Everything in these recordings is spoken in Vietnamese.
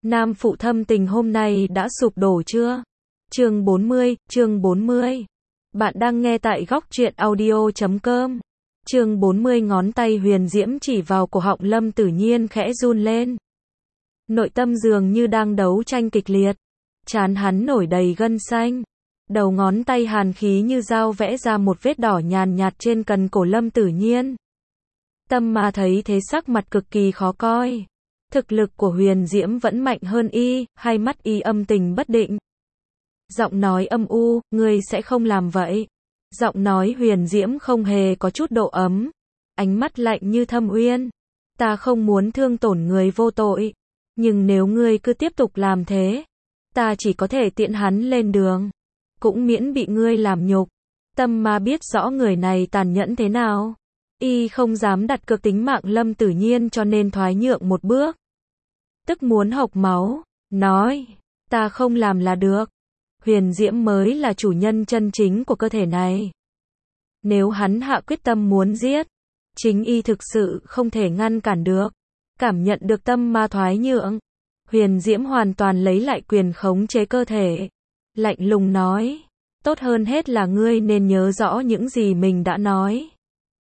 Nam phụ thâm tình hôm nay đã sụp đổ chưa? Chương 40. Bạn đang nghe tại góc truyện audio.com. Chương 40 ngón tay huyền diễm chỉ vào cổ họng Lâm Tử Nhiên khẽ run lên. Nội tâm dường như đang đấu tranh kịch liệt. Trán hắn nổi đầy gân xanh. Đầu ngón tay hàn khí như dao vẽ ra một vết đỏ nhàn nhạt trên cần cổ Lâm Tử Nhiên. Tâm Ma thấy thế sắc mặt cực kỳ khó coi. Thực lực của huyền diễm vẫn mạnh hơn y, hai mắt y âm tình bất định. Giọng nói âm u, ngươi sẽ không làm vậy. Giọng nói huyền diễm không hề có chút độ ấm. Ánh mắt lạnh như thâm uyên. Ta không muốn thương tổn người vô tội. Nhưng nếu ngươi cứ tiếp tục làm thế, ta chỉ có thể tiễn hắn lên đường. Cũng miễn bị ngươi làm nhục. Tâm Ma biết rõ người này tàn nhẫn thế nào. Y không dám đặt cược tính mạng Lâm Tử Nhiên cho nên thoái nhượng một bước. Tức muốn hộc máu, nói, ta không làm là được. Huyền diễm mới là chủ nhân chân chính của cơ thể này. Nếu hắn hạ quyết tâm muốn giết, chính y thực sự không thể ngăn cản được. Cảm nhận được Tâm Ma thoái nhượng, huyền diễm hoàn toàn lấy lại quyền khống chế cơ thể. Lạnh lùng nói, tốt hơn hết là ngươi nên nhớ rõ những gì mình đã nói.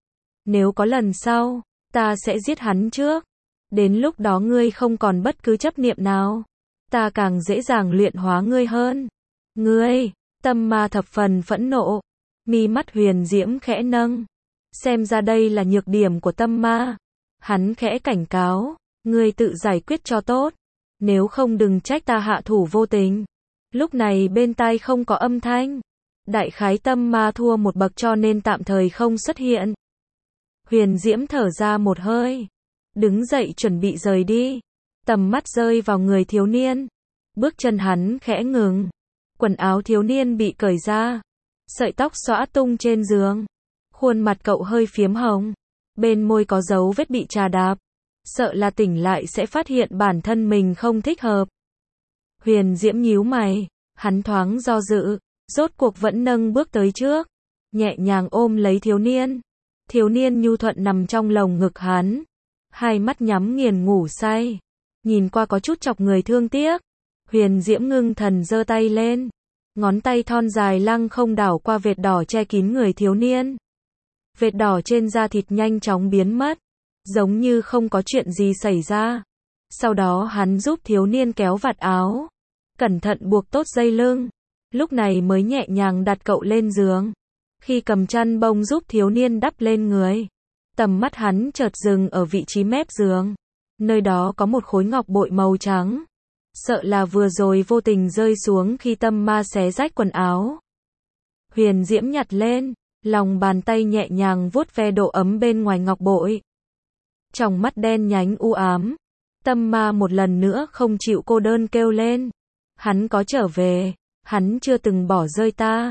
Nếu có lần sau, ta sẽ giết hắn trước. Đến lúc đó ngươi không còn bất cứ chấp niệm nào. Ta càng dễ dàng luyện hóa ngươi hơn. Ngươi, Tâm Ma thập phần phẫn nộ. Mi mắt huyền diễm khẽ nâng. Xem ra đây là nhược điểm của Tâm Ma. Hắn khẽ cảnh cáo, ngươi tự giải quyết cho tốt. Nếu không đừng trách ta hạ thủ vô tình. Lúc này bên tai không có âm thanh. Đại khái Tâm Ma thua một bậc cho nên tạm thời không xuất hiện. Huyền diễm thở ra một hơi. Đứng dậy chuẩn bị rời đi. Tầm mắt rơi vào người thiếu niên. Bước chân hắn khẽ ngừng. Quần áo thiếu niên bị cởi ra. Sợi tóc xõa tung trên giường. Khuôn mặt cậu hơi phiếm hồng. Bên môi có dấu vết bị trà đạp. Sợ là tỉnh lại sẽ phát hiện bản thân mình không thích hợp. Huyền diễm nhíu mày. Hắn thoáng do dự. Rốt cuộc vẫn nâng bước tới trước. Nhẹ nhàng ôm lấy thiếu niên. Thiếu niên nhu thuận nằm trong lồng ngực hắn. Hai mắt nhắm nghiền ngủ say. Nhìn qua có chút chọc người thương tiếc. Huyền diễm ngưng thần giơ tay lên. Ngón tay thon dài lăng không đảo qua vệt đỏ che kín người thiếu niên. Vệt đỏ trên da thịt nhanh chóng biến mất. Giống như không có chuyện gì xảy ra. Sau đó hắn giúp thiếu niên kéo vạt áo. Cẩn thận buộc tốt dây lưng. Lúc này mới nhẹ nhàng đặt cậu lên giường. Khi cầm chăn bông giúp thiếu niên đắp lên người. Tầm mắt hắn chợt dừng ở vị trí mép giường. Nơi đó có một khối ngọc bội màu trắng. Sợ là vừa rồi vô tình rơi xuống khi Tâm Ma xé rách quần áo. Huyền diễm nhặt lên. Lòng bàn tay nhẹ nhàng vuốt ve độ ấm bên ngoài ngọc bội. Trong mắt đen nhánh u ám. Tâm Ma một lần nữa không chịu cô đơn kêu lên. Hắn có trở về. Hắn chưa từng bỏ rơi ta.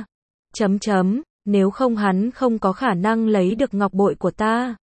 Nếu không hắn không có khả năng lấy được ngọc bội của ta.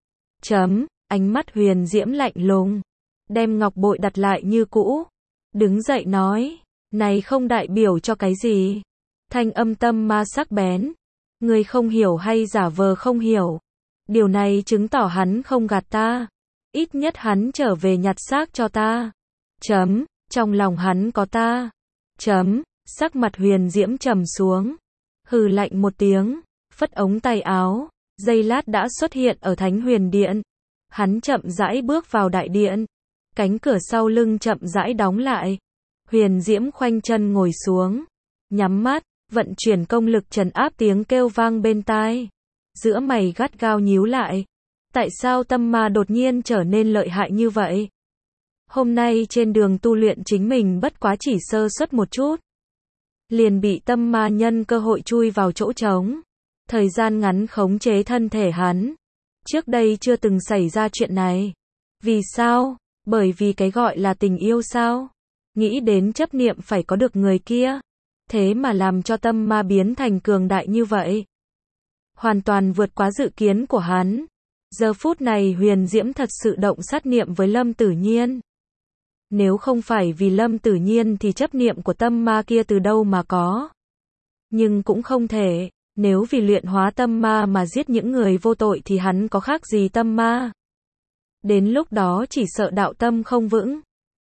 Ánh mắt huyền diễm lạnh lùng. Đem ngọc bội đặt lại như cũ. Đứng dậy nói. Này không đại biểu cho cái gì. Thanh âm Tâm Ma sắc bén. Ngươi không hiểu hay giả vờ không hiểu. Điều này chứng tỏ hắn không gạt ta. Ít nhất hắn trở về nhặt xác cho ta. Trong lòng hắn có ta. Sắc mặt huyền diễm trầm xuống. Hừ lạnh một tiếng. Phất ống tay áo. Giây lát đã xuất hiện ở Thánh Huyền Điện. Hắn chậm rãi bước vào đại điện. Cánh cửa sau lưng chậm rãi đóng lại. Huyền diễm khoanh chân ngồi xuống. Nhắm mắt. Vận chuyển công lực trấn áp tiếng kêu vang bên tai. Giữa mày gắt gao nhíu lại. Tại sao Tâm Ma đột nhiên trở nên lợi hại như vậy? Hôm nay trên đường tu luyện chính mình bất quá chỉ sơ suất một chút. Liền bị Tâm Ma nhân cơ hội chui vào chỗ trống. Thời gian ngắn khống chế thân thể hắn. Trước đây chưa từng xảy ra chuyện này. Vì sao? Bởi vì cái gọi là tình yêu sao? Nghĩ đến chấp niệm phải có được người kia. Thế mà làm cho Tâm Ma biến thành cường đại như vậy. Hoàn toàn vượt quá dự kiến của hắn. Giờ phút này huyền diễm thật sự động sát niệm với Lâm Tử Nhiên. Nếu không phải vì Lâm Tử Nhiên thì chấp niệm của Tâm Ma kia từ đâu mà có. Nhưng cũng không thể. Nếu vì luyện hóa Tâm Ma mà giết những người vô tội thì hắn có khác gì Tâm Ma. Đến lúc đó chỉ sợ đạo tâm không vững.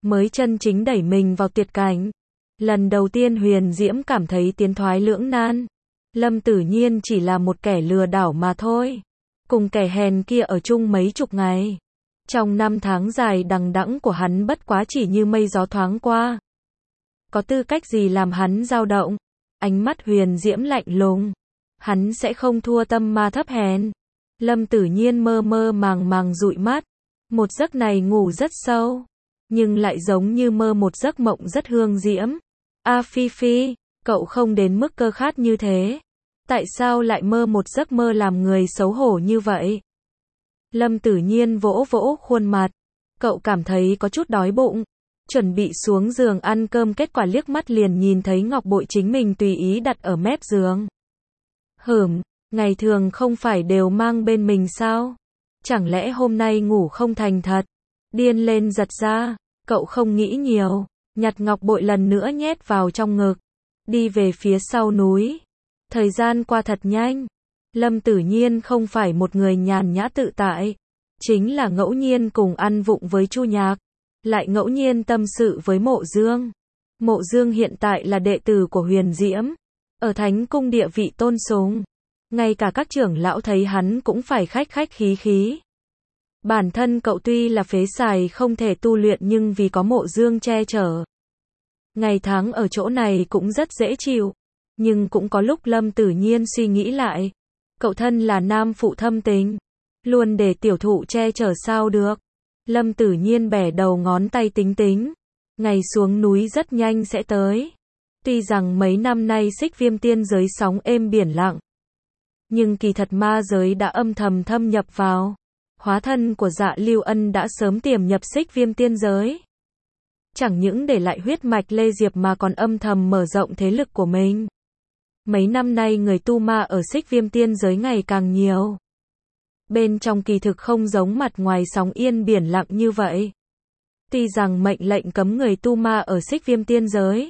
mới chân chính đẩy mình vào tuyệt cảnh. Lần đầu tiên Huyền Diễm cảm thấy tiến thoái lưỡng nan. Lâm Tử Nhiên chỉ là một kẻ lừa đảo mà thôi. Cùng kẻ hèn kia ở chung mấy chục ngày. Trong 5 tháng dài đằng đẵng của hắn bất quá chỉ như mây gió thoáng qua. Có tư cách gì làm hắn dao động? Ánh mắt Huyền Diễm lạnh lùng. Hắn sẽ không thua tâm ma thấp hèn. Lâm Tử Nhiên mơ mơ màng màng dụi mắt. Một giấc này ngủ rất sâu. Nhưng lại giống như mơ một giấc mộng rất hương diễm. A Phi Phi, cậu không đến mức cơ khát như thế. Tại sao lại mơ một giấc mơ làm người xấu hổ như vậy? Lâm Tử Nhiên vỗ vỗ khuôn mặt. Cậu cảm thấy có chút đói bụng. Chuẩn bị xuống giường ăn cơm, kết quả liếc mắt liền nhìn thấy ngọc bội chính mình tùy ý đặt ở mép giường. Ngày thường không phải đều mang bên mình sao? Chẳng lẽ hôm nay ngủ không thành thật? Điên lên giật ra. Cậu không nghĩ nhiều. Nhặt ngọc bội lần nữa nhét vào trong ngực. Đi về phía sau núi. Thời gian qua thật nhanh. Lâm Tử Nhiên không phải một người nhàn nhã tự tại. Chính là ngẫu nhiên cùng ăn vụng với Chu Nhạc. Lại ngẫu nhiên tâm sự với Mộ Dương. Mộ Dương hiện tại là đệ tử của Huyền Diễm. Ở Thánh Cung địa vị tôn sùng. Ngay cả các trưởng lão thấy hắn cũng phải khách khách khí khí. Bản thân cậu tuy là phế sài không thể tu luyện nhưng vì có Mộ Dương che chở. Ngày tháng ở chỗ này cũng rất dễ chịu. Nhưng cũng có lúc Lâm Tử Nhiên suy nghĩ lại. Cậu thân là nam phụ thâm tình. Luôn để tiểu thụ che chở sao được. Lâm Tử Nhiên bẻ đầu ngón tay tính tính. Ngày xuống núi rất nhanh sẽ tới. Tuy rằng mấy năm nay Xích Viêm tiên giới sóng êm biển lặng. Nhưng kỳ thật ma giới đã âm thầm thâm nhập vào. Hóa thân của Dạ Lưu Ân đã sớm tiềm nhập Xích Viêm tiên giới. Chẳng những để lại huyết mạch Lê Diệp mà còn âm thầm mở rộng thế lực của mình. Mấy năm nay người tu ma ở Xích Viêm tiên giới ngày càng nhiều. Bên trong kỳ thực không giống mặt ngoài sóng yên biển lặng như vậy. Tuy rằng mệnh lệnh cấm người tu ma ở Xích Viêm tiên giới.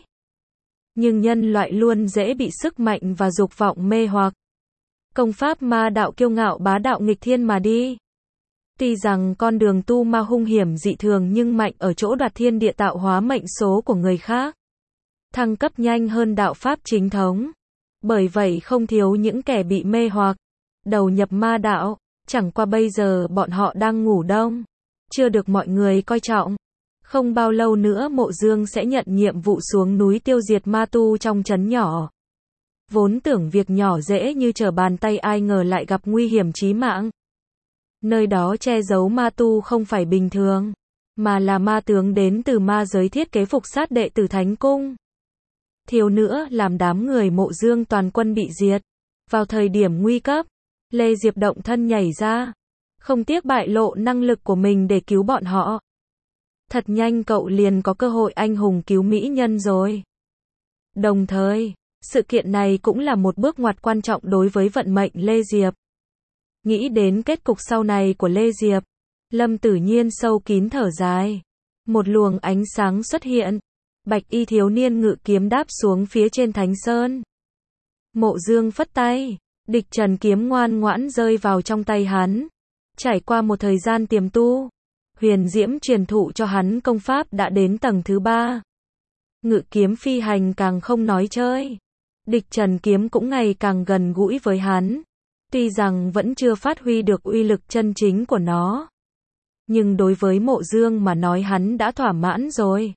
Nhưng nhân loại luôn dễ bị sức mạnh và dục vọng mê hoặc. Công pháp ma đạo kiêu ngạo bá đạo nghịch thiên mà đi. Tuy rằng con đường tu ma hung hiểm dị thường nhưng mạnh ở chỗ đoạt thiên địa tạo hóa mệnh số của người khác. Thăng cấp nhanh hơn đạo pháp chính thống. Bởi vậy không thiếu những kẻ bị mê hoặc. Đầu nhập ma đạo. Chẳng qua bây giờ bọn họ đang ngủ đông. Chưa được mọi người coi trọng. Không bao lâu nữa Mộ Dương sẽ nhận nhiệm vụ xuống núi tiêu diệt ma tu trong trấn nhỏ. Vốn tưởng việc nhỏ dễ như trở bàn tay ai ngờ lại gặp nguy hiểm chí mạng. Nơi đó che giấu ma tu không phải bình thường. Mà là ma tướng đến từ ma giới thiết kế phục sát đệ tử Thánh Cung. Thiếu nữa làm đám người Mộ Dương toàn quân bị diệt. Vào thời điểm nguy cấp. Lê Diệp động thân nhảy ra. Không tiếc bại lộ năng lực của mình để cứu bọn họ. Thật nhanh cậu liền có cơ hội anh hùng cứu mỹ nhân rồi. Đồng thời, sự kiện này cũng là một bước ngoặt quan trọng đối với vận mệnh Lê Diệp. Nghĩ đến kết cục sau này của Lê Diệp, Lâm Tử Nhiên sâu kín thở dài. Một luồng ánh sáng xuất hiện. Bạch y thiếu niên ngự kiếm đáp xuống phía trên Thánh Sơn. Mộ Dương phất tay. Địch Trần kiếm ngoan ngoãn rơi vào trong tay hắn. Trải qua một thời gian tiềm tu, Huyền Diễm truyền thụ cho hắn công pháp đã đến tầng thứ 3. Ngự kiếm phi hành càng không nói chơi. Địch Trần kiếm cũng ngày càng gần gũi với hắn. Tuy rằng vẫn chưa phát huy được uy lực chân chính của nó. Nhưng đối với Mộ Dương mà nói hắn đã thỏa mãn rồi.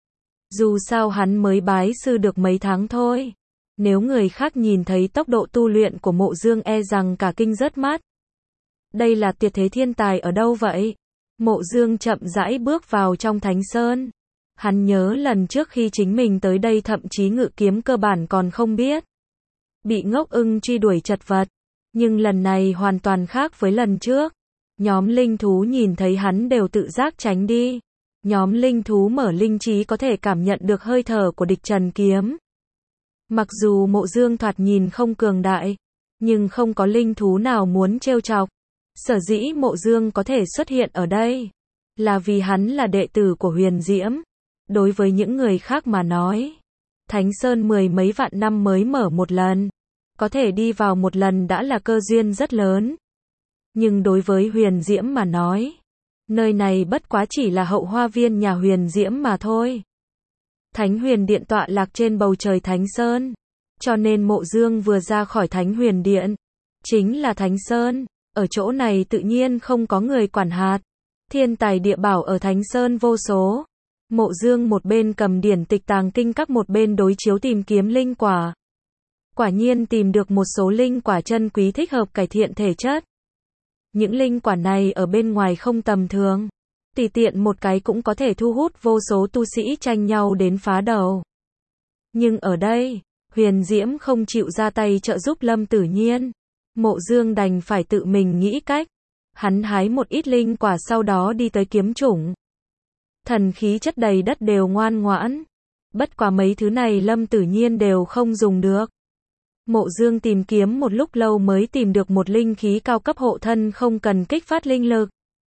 Dù sao hắn mới bái sư được mấy tháng thôi. Nếu người khác nhìn thấy tốc độ tu luyện của Mộ Dương e rằng cả kinh rớt mắt. Đây là tuyệt thế thiên tài ở đâu vậy? Mộ Dương chậm rãi bước vào trong Thánh Sơn. Hắn nhớ lần trước khi chính mình tới đây thậm chí ngự kiếm cơ bản còn không biết. Bị Ngốc Ưng truy đuổi chật vật. Nhưng lần này hoàn toàn khác với lần trước. Nhóm linh thú nhìn thấy hắn đều tự giác tránh đi. Nhóm linh thú mở linh trí có thể cảm nhận được hơi thở của Địch Trần kiếm. Mặc dù Mộ Dương thoạt nhìn không cường đại, nhưng không có linh thú nào muốn trêu chọc. Sở dĩ Mộ Dương có thể xuất hiện ở đây, là vì hắn là đệ tử của Huyền Diễm. Đối với những người khác mà nói, Thánh Sơn 10 mấy vạn năm mới mở một lần. Có thể đi vào một lần đã là cơ duyên rất lớn. Nhưng đối với Huyền Diễm mà nói, Nơi này bất quá chỉ là hậu hoa viên nhà Huyền Diễm mà thôi. Thánh Huyền Điện tọa lạc trên bầu trời Thánh Sơn. Cho nên Mộ Dương vừa ra khỏi Thánh Huyền Điện, chính là Thánh Sơn. Ở chỗ này tự nhiên không có người quản hạt. Thiên tài địa bảo ở Thánh Sơn vô số. Mộ Dương một bên cầm điển tịch tàng kinh các, một bên đối chiếu tìm kiếm linh quả. Quả nhiên tìm được một số linh quả chân quý thích hợp cải thiện thể chất. Những linh quả này ở bên ngoài không tầm thường. Tùy tiện một cái cũng có thể thu hút vô số tu sĩ tranh nhau đến phá đầu. Nhưng ở đây, Huyền Diễm không chịu ra tay trợ giúp Lâm Tử Nhiên. Mộ Dương đành phải tự mình nghĩ cách. Hắn hái một ít linh quả sau đó đi tới kiếm chủng. Thần khí chất đầy đất đều ngoan ngoãn. Bất quá mấy thứ này Lâm Tử Nhiên đều không dùng được. Mộ Dương tìm kiếm một lúc lâu mới tìm được một linh khí cao cấp hộ thân không cần kích phát linh lực.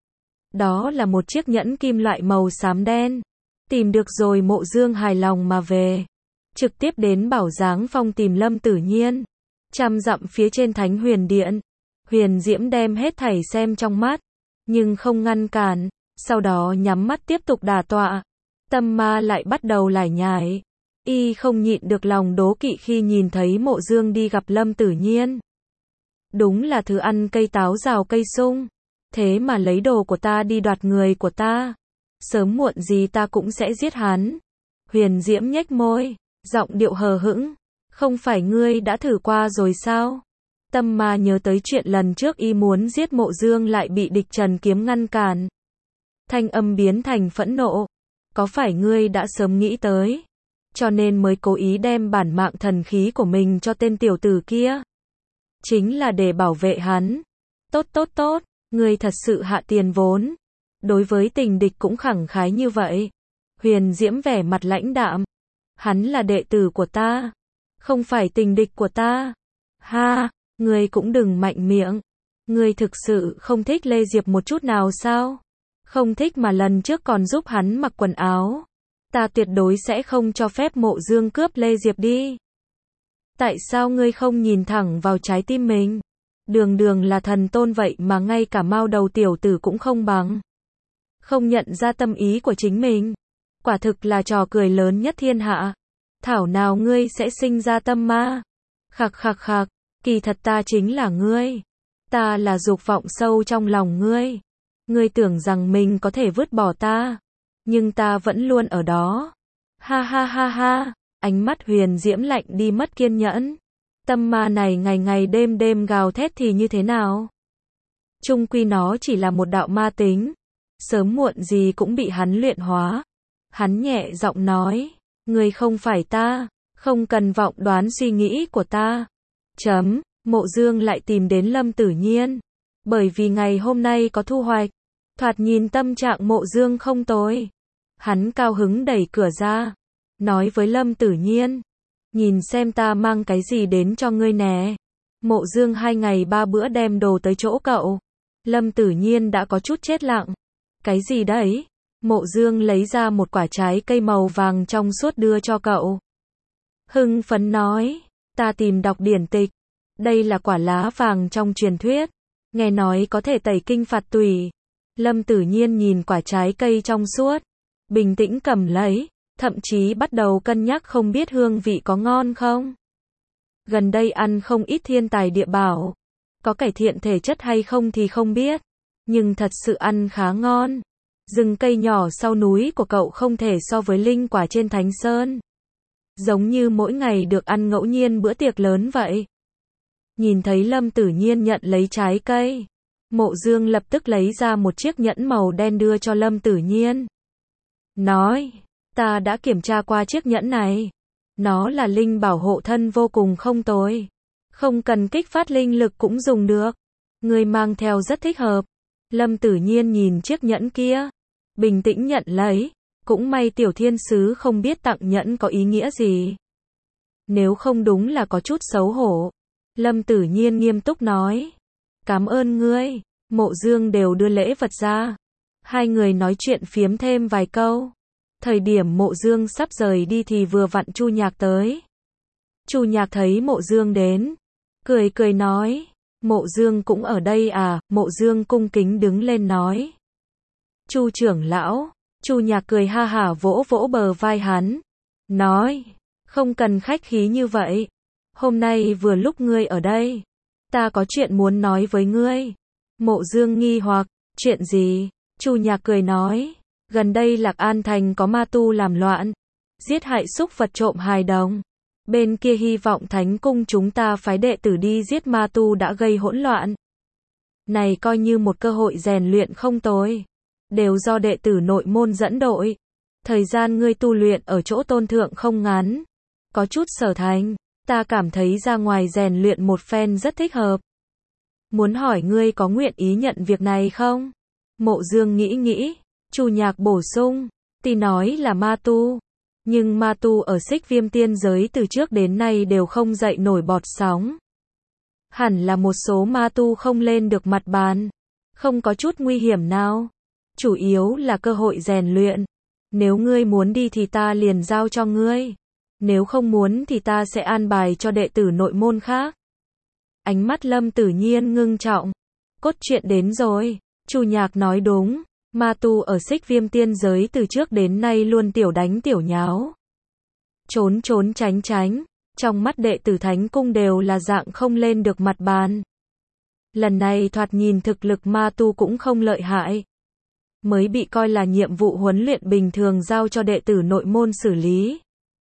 Đó là một chiếc nhẫn kim loại màu xám đen. Tìm được rồi Mộ Dương hài lòng mà về. Trực tiếp đến Bảo Giáng Phong tìm Lâm Tử Nhiên. 100 dặm phía trên Thánh Huyền Điện. Huyền Diễm đem hết thảy xem trong mắt, nhưng không ngăn cản, sau đó nhắm mắt tiếp tục đả tọa. Tâm ma lại bắt đầu lải nhải. Y không nhịn được lòng đố kỵ khi nhìn thấy Mộ Dương đi gặp Lâm Tử Nhiên. Đúng là thứ ăn cây táo rào cây sung. Thế mà lấy đồ của ta đi đoạt người của ta. Sớm muộn gì ta cũng sẽ giết hắn. Huyền Diễm nhếch môi, giọng điệu hờ hững. Không phải ngươi đã thử qua rồi sao? Tâm ma nhớ tới chuyện lần trước y muốn giết Mộ Dương lại bị địch Trần kiếm ngăn cản. Thanh âm biến thành phẫn nộ. Có phải ngươi đã sớm nghĩ tới? Cho nên mới cố ý đem bản mạng thần khí của mình cho tên tiểu tử kia. Chính là để bảo vệ hắn. Tốt tốt tốt, ngươi thật sự hạ tiền vốn. Đối với tình địch cũng khẳng khái như vậy. Huyền Diễm vẻ mặt lãnh đạm. Hắn là đệ tử của ta. Không phải tình địch của ta. Ha, ngươi cũng đừng mạnh miệng. Ngươi thực sự không thích Lê Diệp một chút nào sao? Không thích mà lần trước còn giúp hắn mặc quần áo. Ta tuyệt đối sẽ không cho phép Mộ Dương cướp Lê Diệp đi. Tại sao ngươi không nhìn thẳng vào trái tim mình? Đường đường là thần tôn vậy mà ngay cả mao đầu tiểu tử cũng không bằng. Không nhận ra tâm ý của chính mình. Quả thực là trò cười lớn nhất thiên hạ. Thảo nào ngươi sẽ sinh ra tâm ma. Khặc khặc khặc, kỳ thật ta chính là ngươi. Ta là dục vọng sâu trong lòng ngươi. Ngươi tưởng rằng mình có thể vứt bỏ ta. Nhưng ta vẫn luôn ở đó. Ha ha ha ha, ánh mắt Huyền Diễm lạnh đi mất kiên nhẫn. Tâm ma này ngày ngày đêm đêm gào thét thì như thế nào? Chung quy nó chỉ là một đạo ma tính. Sớm muộn gì cũng bị hắn luyện hóa. Hắn nhẹ giọng nói. Ngươi không phải ta. Không cần vọng đoán suy nghĩ của ta. Mộ Dương lại tìm đến Lâm Tử Nhiên. Bởi vì ngày hôm nay có thu hoạch. Thoạt nhìn tâm trạng Mộ Dương không tồi. Hắn cao hứng đẩy cửa ra. Nói với Lâm Tử Nhiên. Nhìn xem ta mang cái gì đến cho ngươi nè. Mộ Dương 2 ngày 3 bữa đem đồ tới chỗ cậu. Lâm Tử Nhiên đã có chút chết lặng. Cái gì đấy? Mộ Dương lấy ra một quả trái cây màu vàng trong suốt đưa cho cậu. Hưng phấn nói. Ta tìm đọc điển tịch. Đây là quả lá vàng trong truyền thuyết. Nghe nói có thể tẩy kinh phạt tùy. Lâm Tử Nhiên nhìn quả trái cây trong suốt. Bình tĩnh cầm lấy. Thậm chí bắt đầu cân nhắc không biết hương vị có ngon không. Gần đây ăn không ít thiên tài địa bảo. Có cải thiện thể chất hay không thì không biết. Nhưng thật sự ăn khá ngon. Rừng cây nhỏ sau núi của cậu không thể so với linh quả trên Thánh Sơn. Giống như mỗi ngày được ăn ngẫu nhiên bữa tiệc lớn vậy. Nhìn thấy Lâm Tử Nhiên nhận lấy trái cây. Mộ Dương lập tức lấy ra một chiếc nhẫn màu đen đưa cho Lâm Tử Nhiên. Nói, ta đã kiểm tra qua chiếc nhẫn này. Nó là linh bảo hộ thân vô cùng không tồi. Không cần kích phát linh lực cũng dùng được. Người mang theo rất thích hợp. Lâm Tử Nhiên nhìn chiếc nhẫn kia. Bình tĩnh nhận lấy. Cũng may tiểu thiên sứ không biết tặng nhẫn có ý nghĩa gì. Nếu không đúng là có chút xấu hổ. Lâm Tử Nhiên nghiêm túc nói. Cảm ơn ngươi. Mộ Dương đều đưa lễ vật ra. Hai người nói chuyện phiếm thêm vài câu. Thời điểm Mộ Dương sắp rời đi thì vừa vặn Chu Nhạc tới. Chu Nhạc thấy Mộ Dương đến. Cười cười nói. Mộ Dương cũng ở đây à? Mộ Dương cung kính đứng lên nói. Chu trưởng lão. Chu Nhạc cười ha hả vỗ vỗ bờ vai hắn. Nói, không cần khách khí như vậy. Hôm nay vừa lúc ngươi ở đây. Ta có chuyện muốn nói với ngươi. Mộ Dương nghi hoặc, chuyện gì? Chu Nhạc cười nói, gần đây Lạc An Thành có ma tu làm loạn, giết hại súc vật trộm hài đồng. Bên kia hy vọng Thánh Cung chúng ta phái đệ tử đi giết ma tu đã gây hỗn loạn. Này coi như một cơ hội rèn luyện không tồi. Đều do đệ tử nội môn dẫn đội. Thời gian ngươi tu luyện ở chỗ tôn thượng không ngắn. Có chút sở thành. Ta cảm thấy ra ngoài rèn luyện một phen rất thích hợp. Muốn hỏi ngươi có nguyện ý nhận việc này không? Mộ Dương nghĩ nghĩ. Chu Nhạc bổ sung. Tuy nói là ma tu. Nhưng ma tu ở Xích Viêm tiên giới từ trước đến nay đều không dậy nổi bọt sóng. Hẳn là một số ma tu không lên được mặt bàn. Không có chút nguy hiểm nào. Chủ yếu là cơ hội rèn luyện. Nếu ngươi muốn đi thì ta liền giao cho ngươi. Nếu không muốn thì ta sẽ an bài cho đệ tử nội môn khác. Ánh mắt Lâm Tử Nhiên ngưng trọng. Cốt truyện đến rồi. Chu Nhạc nói đúng. Ma tu ở Xích Viêm tiên giới từ trước đến nay luôn tiểu đánh tiểu nháo. Trốn trốn tránh tránh. Trong mắt đệ tử Thánh Cung đều là dạng không lên được mặt bàn. Lần này thoạt nhìn thực lực ma tu cũng không lợi hại. Mới bị coi là nhiệm vụ huấn luyện bình thường giao cho đệ tử nội môn xử lý.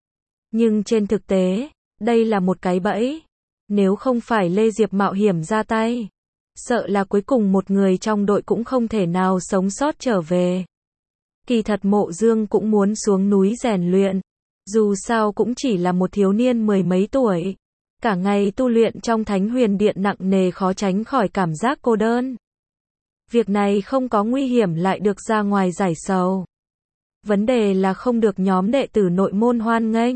Nhưng trên thực tế, đây là một cái bẫy. Nếu không phải Lê Diệp mạo hiểm ra tay, sợ là cuối cùng một người trong đội cũng không thể nào sống sót trở về. Kỳ thật Mộ Dương cũng muốn xuống núi rèn luyện. Dù sao cũng chỉ là một thiếu niên mười mấy tuổi. Cả ngày tu luyện trong Thánh Huyền Điện nặng nề khó tránh khỏi cảm giác cô đơn. Việc này không có nguy hiểm lại được ra ngoài giải sầu. Vấn đề là không được nhóm đệ tử nội môn hoan nghênh.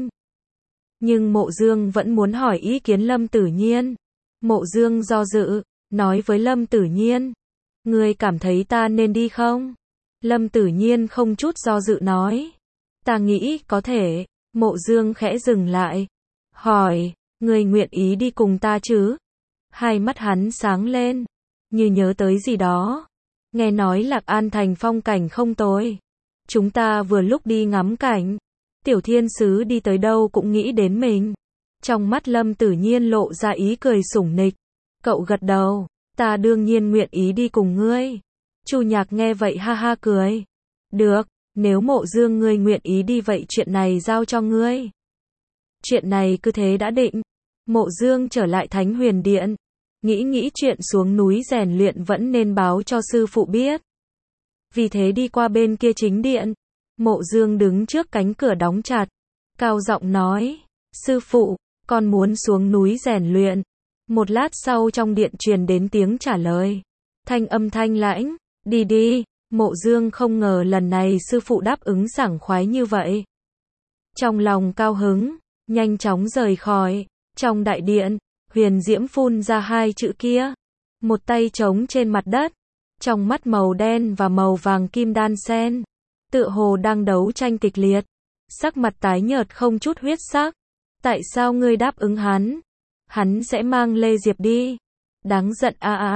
Nhưng Mộ Dương vẫn muốn hỏi ý kiến Lâm Tử Nhiên. Mộ Dương do dự, nói với Lâm Tử Nhiên. Ngươi cảm thấy ta nên đi không? Lâm Tử Nhiên không chút do dự nói. Ta nghĩ có thể. Mộ Dương khẽ dừng lại. Hỏi, ngươi nguyện ý đi cùng ta chứ? Hai mắt hắn sáng lên. Như nhớ tới gì đó. Nghe nói Lạc An Thành phong cảnh không tồi. Chúng ta vừa lúc đi ngắm cảnh. Tiểu Thiên Sứ đi tới đâu cũng nghĩ đến mình. Trong mắt Lâm Tử Nhiên lộ ra ý cười sủng nịch. Cậu gật đầu. Ta đương nhiên nguyện ý đi cùng ngươi. Chu Nhạc nghe vậy ha ha cười. Được, nếu Mộ Dương ngươi nguyện ý đi vậy chuyện này giao cho ngươi. Chuyện này cứ thế đã định. Mộ Dương trở lại Thánh Huyền Điện. Nghĩ chuyện xuống núi rèn luyện vẫn nên báo cho sư phụ biết. Vì thế đi qua bên kia chính điện. Mộ Dương đứng trước cánh cửa đóng chặt. Cao giọng nói. Sư phụ, con muốn xuống núi rèn luyện. Một lát sau trong điện truyền đến tiếng trả lời. Thanh âm thanh lãnh. Đi đi. Mộ Dương không ngờ lần này sư phụ đáp ứng sảng khoái như vậy. Trong lòng cao hứng, nhanh chóng rời khỏi. Trong đại điện, Huyền Diễm phun ra hai chữ kia. Một tay trống trên mặt đất. Trong mắt màu đen và màu vàng kim đan xen. Tựa hồ đang đấu tranh kịch liệt. Sắc mặt tái nhợt không chút huyết sắc. Tại sao ngươi đáp ứng hắn? Hắn sẽ mang Lê Diệp đi. Đáng giận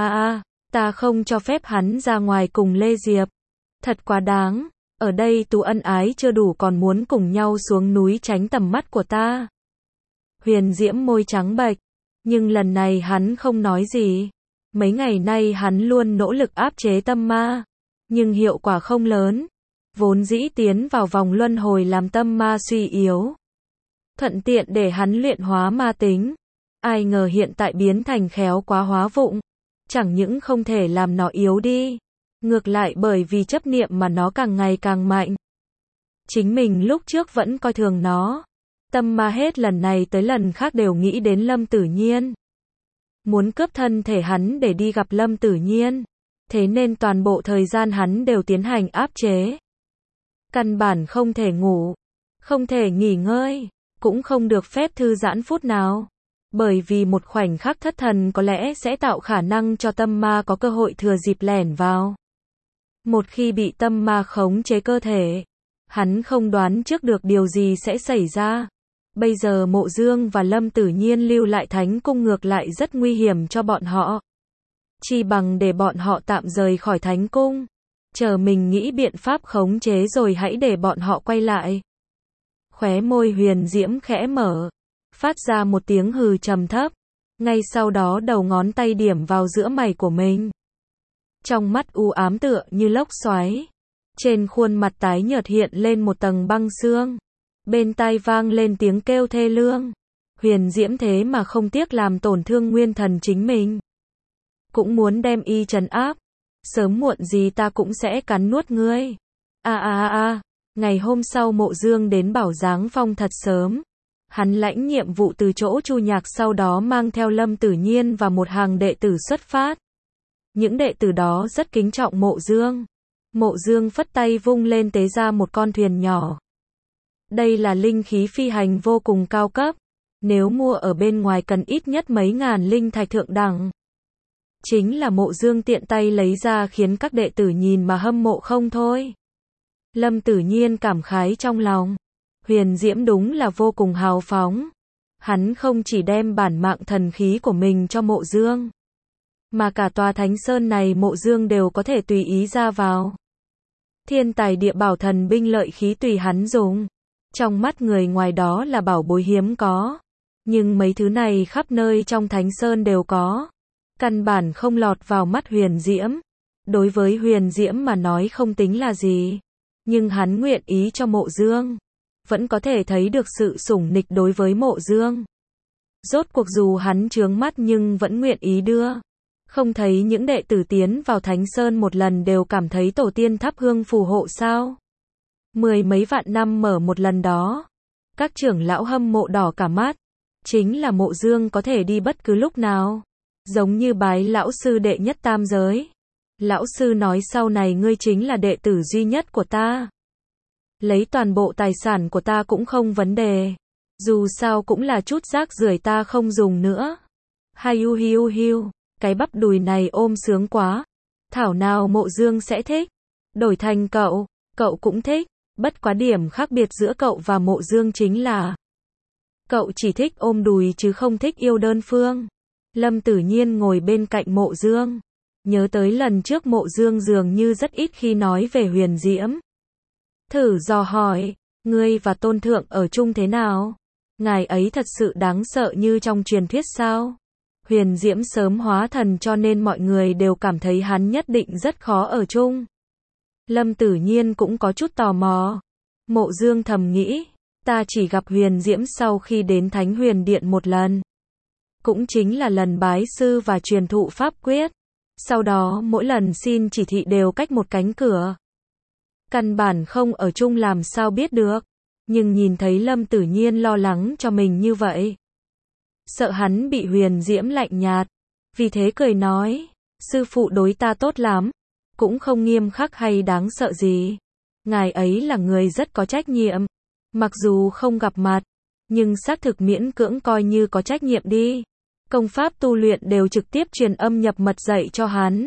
ta không cho phép hắn ra ngoài cùng Lê Diệp. Thật quá đáng. Ở đây Tú ân ái chưa đủ còn muốn cùng nhau xuống núi tránh tầm mắt của ta. Huyền Diễm môi trắng bệch. Nhưng lần này hắn không nói gì. Mấy ngày nay hắn luôn nỗ lực áp chế tâm ma. Nhưng hiệu quả không lớn. Vốn dĩ tiến vào vòng luân hồi làm tâm ma suy yếu. Thuận tiện để hắn luyện hóa ma tính. Ai ngờ hiện tại biến thành khéo quá hóa vụng. Chẳng những không thể làm nó yếu đi. Ngược lại bởi vì chấp niệm mà nó càng ngày càng mạnh. Chính mình lúc trước vẫn coi thường nó. Tâm ma hết lần này tới lần khác đều nghĩ đến Lâm Tử Nhiên. Muốn cướp thân thể hắn để đi gặp Lâm Tử Nhiên. Thế nên toàn bộ thời gian hắn đều tiến hành áp chế. Căn bản không thể ngủ. Không thể nghỉ ngơi. Cũng không được phép thư giãn phút nào. Bởi vì một khoảnh khắc thất thần có lẽ sẽ tạo khả năng cho tâm ma có cơ hội thừa dịp lẻn vào. Một khi bị tâm ma khống chế cơ thể, hắn không đoán trước được điều gì sẽ xảy ra. Bây giờ Mộ Dương và Lâm Tử Nhiên lưu lại Thánh Cung ngược lại rất nguy hiểm cho bọn họ. Chi bằng để bọn họ tạm rời khỏi Thánh Cung. chờ mình nghĩ biện pháp khống chế rồi hãy để bọn họ quay lại. Khóe môi Huyền Diễm khẽ mở, phát ra một tiếng hừ trầm thấp, ngay sau đó đầu ngón tay điểm vào giữa mày của mình. Trong mắt u ám tựa như lốc xoáy, trên khuôn mặt tái nhợt hiện lên một tầng băng xương, bên tai vang lên tiếng kêu thê lương. Huyền Diễm thế mà không tiếc làm tổn thương nguyên thần chính mình, cũng muốn đem y trấn áp, sớm muộn gì ta cũng sẽ cắn nuốt ngươi. Ngày hôm sau Mộ Dương đến Bảo Giáng Phong thật sớm. Hắn lãnh nhiệm vụ từ chỗ Chu Nhạc, sau đó mang theo Lâm Tử Nhiên và một hàng đệ tử xuất phát. Những đệ tử đó rất kính trọng Mộ Dương. Mộ Dương phất tay vung lên tế ra một con thuyền nhỏ. Đây là linh khí phi hành vô cùng cao cấp. Nếu mua ở bên ngoài cần ít nhất mấy ngàn linh thạch thượng đẳng. Chính là Mộ Dương tiện tay lấy ra khiến các đệ tử nhìn mà hâm mộ không thôi. Lâm Tử Nhiên cảm khái trong lòng. Huyền Diễm đúng là vô cùng hào phóng. Hắn không chỉ đem bản mạng thần khí của mình cho Mộ Dương, mà cả tòa Thánh Sơn này Mộ Dương đều có thể tùy ý ra vào. Thiên tài địa bảo thần binh lợi khí tùy hắn dùng. Trong mắt người ngoài đó là bảo bối hiếm có. Nhưng mấy thứ này khắp nơi trong Thánh Sơn đều có. Căn bản không lọt vào mắt Huyền Diễm. Đối với Huyền Diễm mà nói không tính là gì. Nhưng hắn nguyện ý cho Mộ Dương. Vẫn có thể thấy được sự sủng nịch đối với Mộ Dương. Rốt cuộc dù hắn chướng mắt nhưng vẫn nguyện ý đưa. Không thấy những đệ tử tiến vào Thánh Sơn một lần đều cảm thấy tổ tiên thắp hương phù hộ sao? 10 mấy vạn năm mở một lần đó. Các trưởng lão hâm mộ đỏ cả mắt. Chính là Mộ Dương có thể đi bất cứ lúc nào. Giống như bái lão sư đệ nhất tam giới. Lão sư nói sau này ngươi chính là đệ tử duy nhất của ta. Lấy toàn bộ tài sản của ta cũng không vấn đề. Dù sao cũng là chút rác rưởi ta không dùng nữa. Hiu hiu hiu, cái bắp đùi này ôm sướng quá. Thảo nào Mộ Dương sẽ thích. Đổi thành cậu, cậu cũng thích. Bất quá điểm khác biệt giữa cậu và Mộ Dương chính là cậu chỉ thích ôm đùi chứ không thích yêu đơn phương. Lâm Tử Nhiên ngồi bên cạnh Mộ Dương. Nhớ tới lần trước Mộ Dương dường như rất ít khi nói về Huyền Diễm. Thử dò hỏi, ngươi và Tôn Thượng ở chung thế nào? Ngài ấy thật sự đáng sợ như trong truyền thuyết sao? Huyền Diễm sớm hóa thần cho nên mọi người đều cảm thấy hắn nhất định rất khó ở chung. Lâm Tử Nhiên cũng có chút tò mò. Mộ Dương thầm nghĩ, ta chỉ gặp Huyền Diễm sau khi đến Thánh Huyền Điện một lần. Cũng chính là lần bái sư và truyền thụ pháp quyết. Sau đó mỗi lần xin chỉ thị đều cách một cánh cửa. Căn bản không ở chung làm sao biết được. Nhưng nhìn thấy Lâm Tử Nhiên lo lắng cho mình như vậy. Sợ hắn bị Huyền Diễm lạnh nhạt. Vì thế cười nói, sư phụ đối ta tốt lắm. Cũng không nghiêm khắc hay đáng sợ gì. Ngài ấy là người rất có trách nhiệm. Mặc dù không gặp mặt, nhưng xác thực miễn cưỡng coi như có trách nhiệm đi. Công pháp tu luyện đều trực tiếp truyền âm nhập mật dạy cho hắn.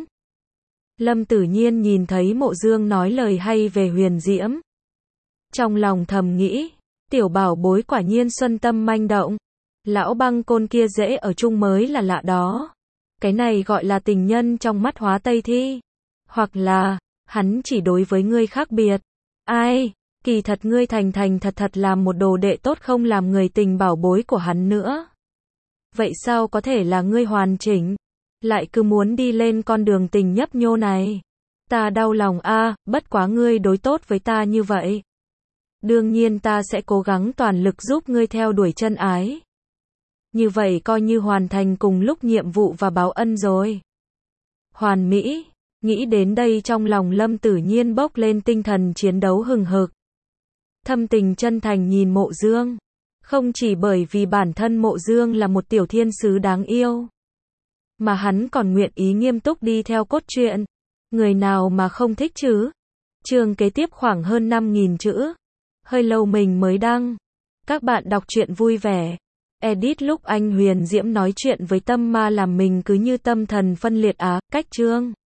Lâm Tử Nhiên nhìn thấy Mộ Dương nói lời hay về Huyền Diễm. Trong lòng thầm nghĩ, tiểu bảo bối quả nhiên xuân tâm manh động. Lão Băng Côn kia dễ ở chung mới là lạ đó. Cái này gọi là tình nhân trong mắt Hóa Tây Thi. Hoặc là, hắn chỉ đối với ngươi khác biệt. Ai, kỳ thật ngươi thành thật làm một đồ đệ tốt không làm người tình bảo bối của hắn nữa. Vậy sao có thể là ngươi hoàn chỉnh? Lại cứ muốn đi lên con đường tình nhấp nhô này. Ta đau lòng bất quá ngươi đối tốt với ta như vậy. Đương nhiên ta sẽ cố gắng toàn lực giúp ngươi theo đuổi chân ái. Như vậy coi như hoàn thành cùng lúc nhiệm vụ và báo ân rồi. Hoàn mỹ, nghĩ đến đây trong lòng Lâm Tử Nhiên bốc lên tinh thần chiến đấu hừng hực. Thâm tình chân thành nhìn Mộ Dương. Không chỉ bởi vì bản thân Mộ Dương là một tiểu thiên sứ đáng yêu. Mà hắn còn nguyện ý nghiêm túc đi theo cốt truyện. Người nào mà không thích chứ? Chương kế tiếp khoảng hơn 5.000 chữ. Hơi lâu mình mới đăng. Các bạn đọc truyện vui vẻ. Edit lúc anh Huyền Diễm nói chuyện với Tâm Ma làm mình cứ như tâm thần phân liệt cách chương.